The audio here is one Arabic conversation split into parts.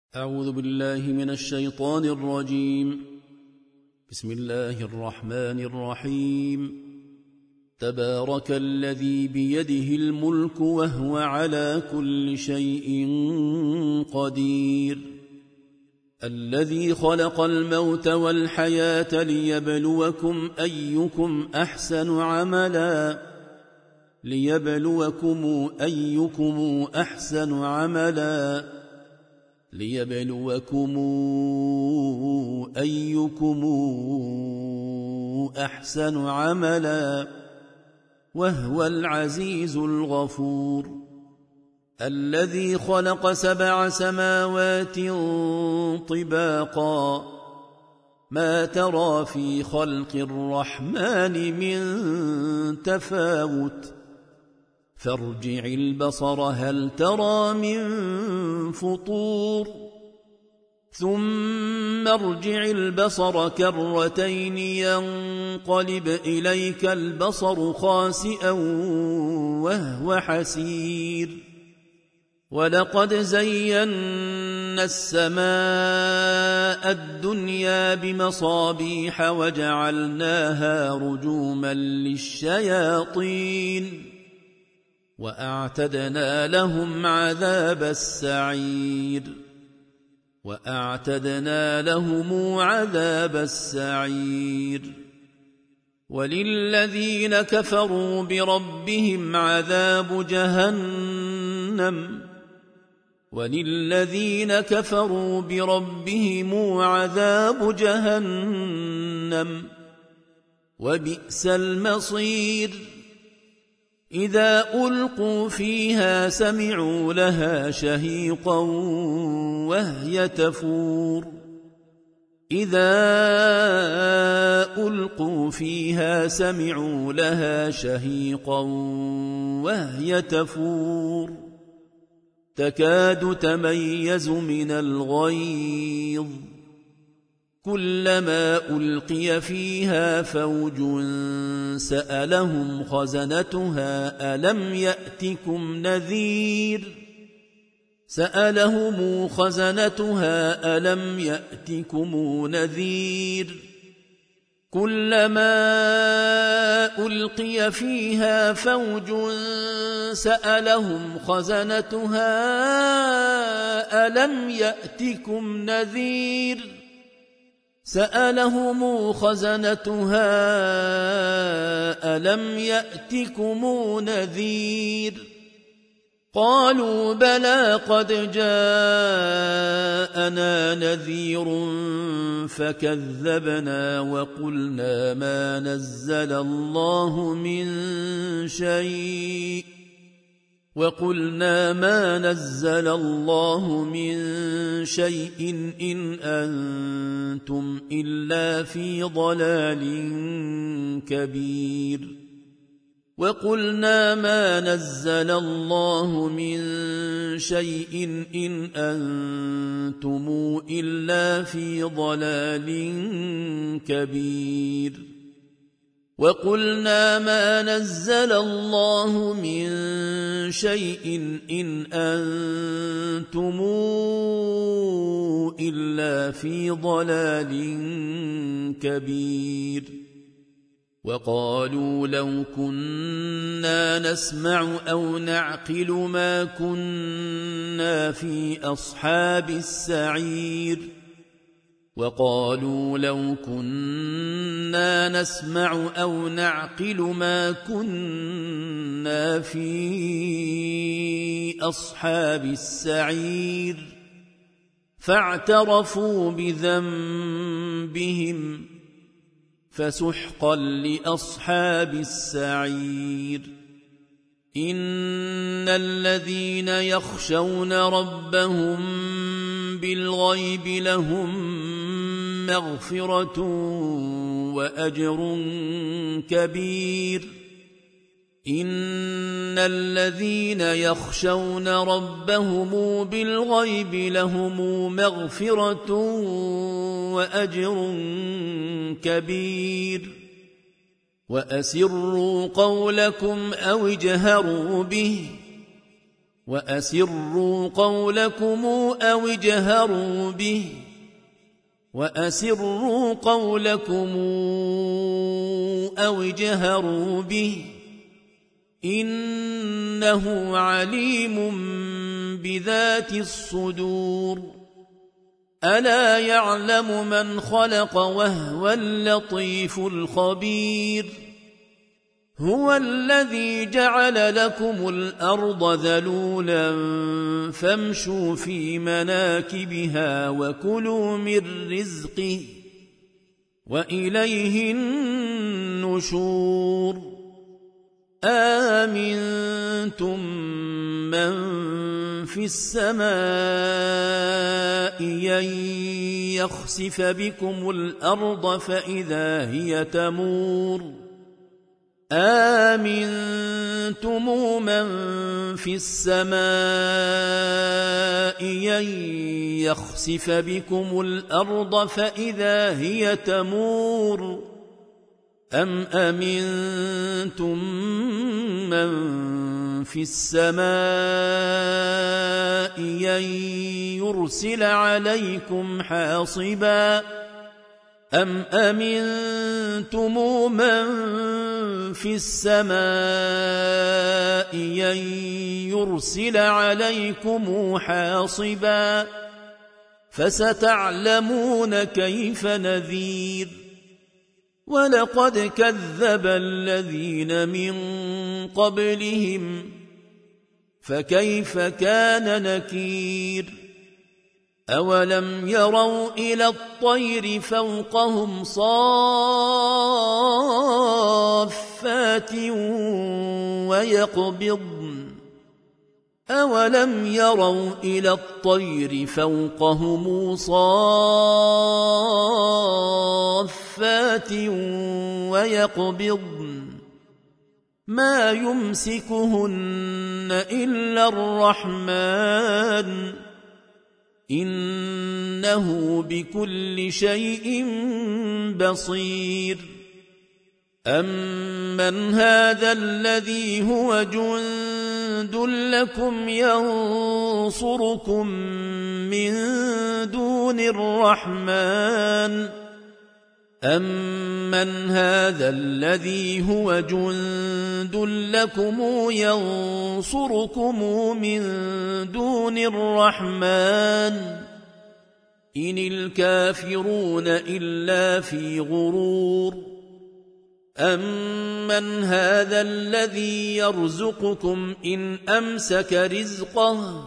أعوذ بالله من الشيطان الرجيم. بسم الله الرحمن الرحيم. تبارك الذي بيده الملك وهو على كل شيء قدير. الذي خلق الموت والحياة ليبلوكم أيكم أحسن عملا ليبلوكم أيكم أحسن عملا وهو العزيز الغفور. الذي خلق 7 سماوات طباقا ما ترى في خلق الرحمن من تفاوت فارجع البصر هل ترى من فطور ثم ارجع البصر كرتين ينقلب إليك البصر خاسئا وهو حسير. ولقد زينا السماء الدنيا بمصابيح وجعلناها رجوما للشياطين وأعتدنا لهم عذاب السعير. وللذين كفروا بربهم عذاب جهنم وبئس المصير. إذا ألقوا فيها سمعوا لها شهيقا وهي تفور تكاد تميز من الغيظ كلما ألقي فيها فوج سألهم خزنتها ألم يأتكم نذير كلما ألقي فيها فوج سألهم خزنتها ألم يأتكم نذير قالوا بلى قد جاءنا نذير فكذبنا وقلنا ما نزل الله من شيء إن أنتم إلا في ضلال كبير. وقلنا ما نزل الله من شيء إن أنتم إلا في ضلال كبير. وقالوا لو كنا نسمع أو نعقل ما كنا في أصحاب السعير فاعترفوا بذنبهم فسحقا لأصحاب السعير. إن الذين يخشون ربهم بالغيب لهم مغفرة وأجر كبير. وأسروا قولكم أو اجهروا به وأسروا قولكم أو اجهروا به إنه عليم بذات الصدور ألا يعلم من خلق وهو اللطيف الخبير هو الذي جعل لكم الأرض ذلولا فامشوا في مناكبها وكلوا من رزقه وإليه النشور آمنتم من في السماء أن يخسف بكم الأرض فإذا هي تمور أَمِنْتُمْ مَنْ فِي السَّمَاءِ أَنْ يَخْسِفَ بِكُمُ الْأَرْضَ فَإِذَا هِيَ تَمُورُ أَمْ أَمِنْتُمْ مَنْ فِي السَّمَاءِ أَنْ يُرْسِلَ عَلَيْكُمْ حَاصِبًا أَمْ أَمِنْتُمْ مَنْ في السماء أن يرسل عليكم حاصبا فستعلمون كيف نذير ولقد كذب الذين من قبلهم فكيف كان نكير أولم يروا إلى الطير فوقهم صافات ويقبضن أولم يروا إلى الطير فوقهم صافات ويقبضن ما يمسكهن إلا الرحمن إنه بكل شيء بصير أمن هذا الذي هو جند لكم ينصركم من دون الرحمن أمن هذا الذي هو جند لكم ينصركم من دون الرحمن إن الكافرون إلا في غرور أمن هذا الذي يرزقكم إن أمسك رزقه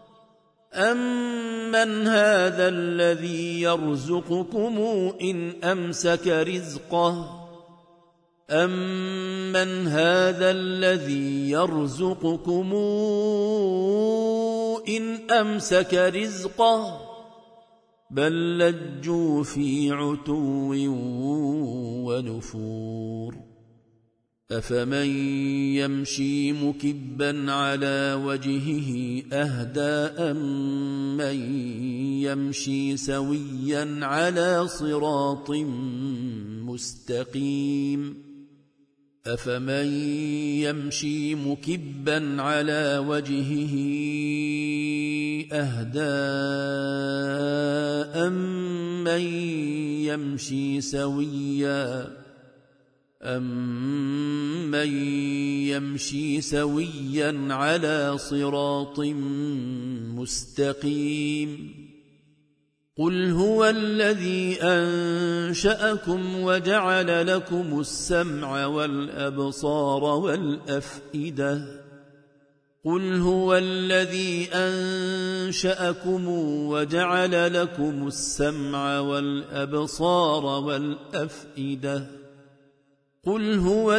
أمن هذا الذي يرزقكم إن أمسك رزقه أمن هذا الذي يرزقكم إن أمسك رزقه بل لجوا في عتو ونفور أفمن يمشي مكبا على وجهه أهدى أمن يمشي سويا على صراط مستقيم أفمن يمشي مكبا على وجهه أهدى أمن يمشي سويا على صراط مستقيم قل هو الذي أنشأكم وجعل لكم السمع والأبصار والأفئدة قل هو الذي أنشأكم وجعل لكم السمع والأبصار والأفئدة قل هو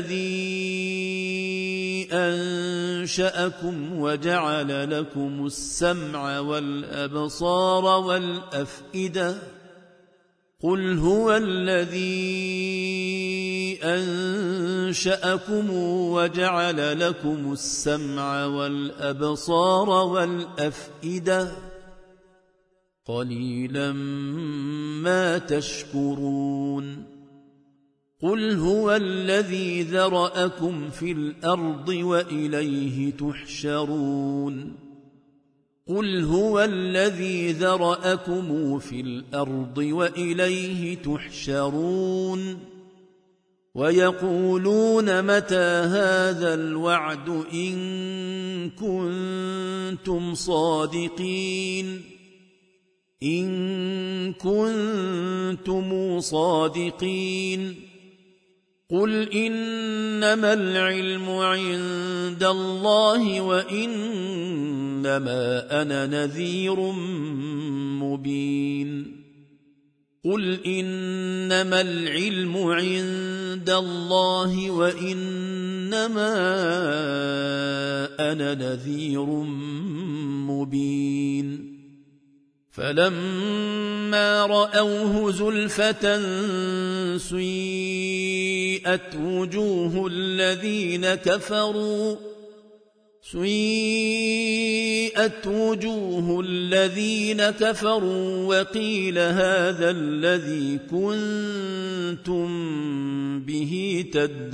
الذي أنشأكم وجعل لكم السمع والأبصار والأفئدة قل هو الذي أنشأكم وجعل لكم السمع والأبصار والأفئدة قليلا ما تشكرون قل هو الذي ذرأكم في الأرض وإليه تحشرون قل هو الذي ذرأكم في الأرض وإليه تحشرون ويقولون متى هذا الوعد إن كنتم صادقين إن كنتم صادقين قل إنما العلم عند الله وإنما أنا نذير مبين قل إنما العلم عند الله وإنما أنا نذير مبين فلما رأوه زلفة سيئت وجوه الذين كفروا وقيل هذا الذي كنتم به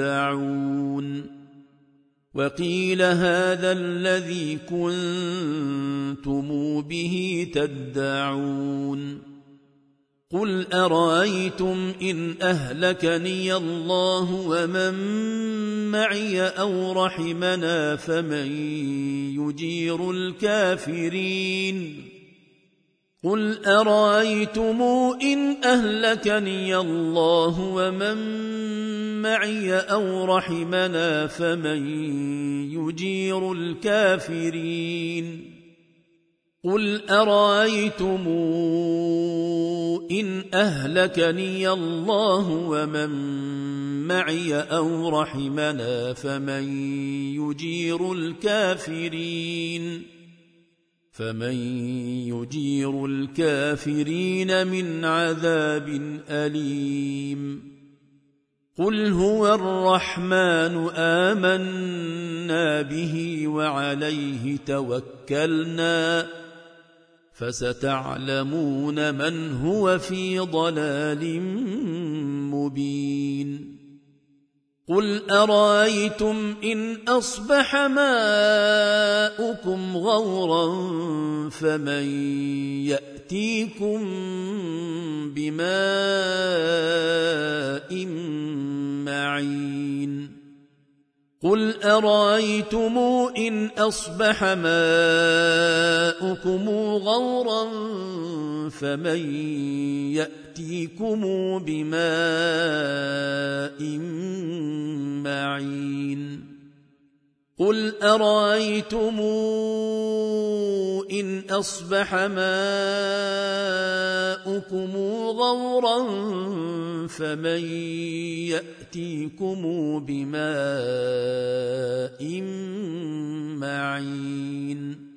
تدعون قل أرأيتم إن أهلكني الله ومن معي أو رحمنا فمن يجير الكافرين قل أرأيتم إن أهلكني الله ومن معي أو رحمنا فمن يجير الكافرين قل أرأيتم إن أهلكني الله ومن معي أو رحمنا فمن يجير الكافرين من عذاب أليم قل هو الرحمن آمنا به وعليه توكلنا فستعلمون من هو في ضلال مبين قل أرأيتم إن أصبح ماؤكم غورا فمن يأتيكم بماء معين قل أرأيتم إن أصبح ماؤكم غورا فمن يأتيكم بماء معين قل أرأيتم إن أصبح ماؤكم غورا فمن يأتيكم بماء معين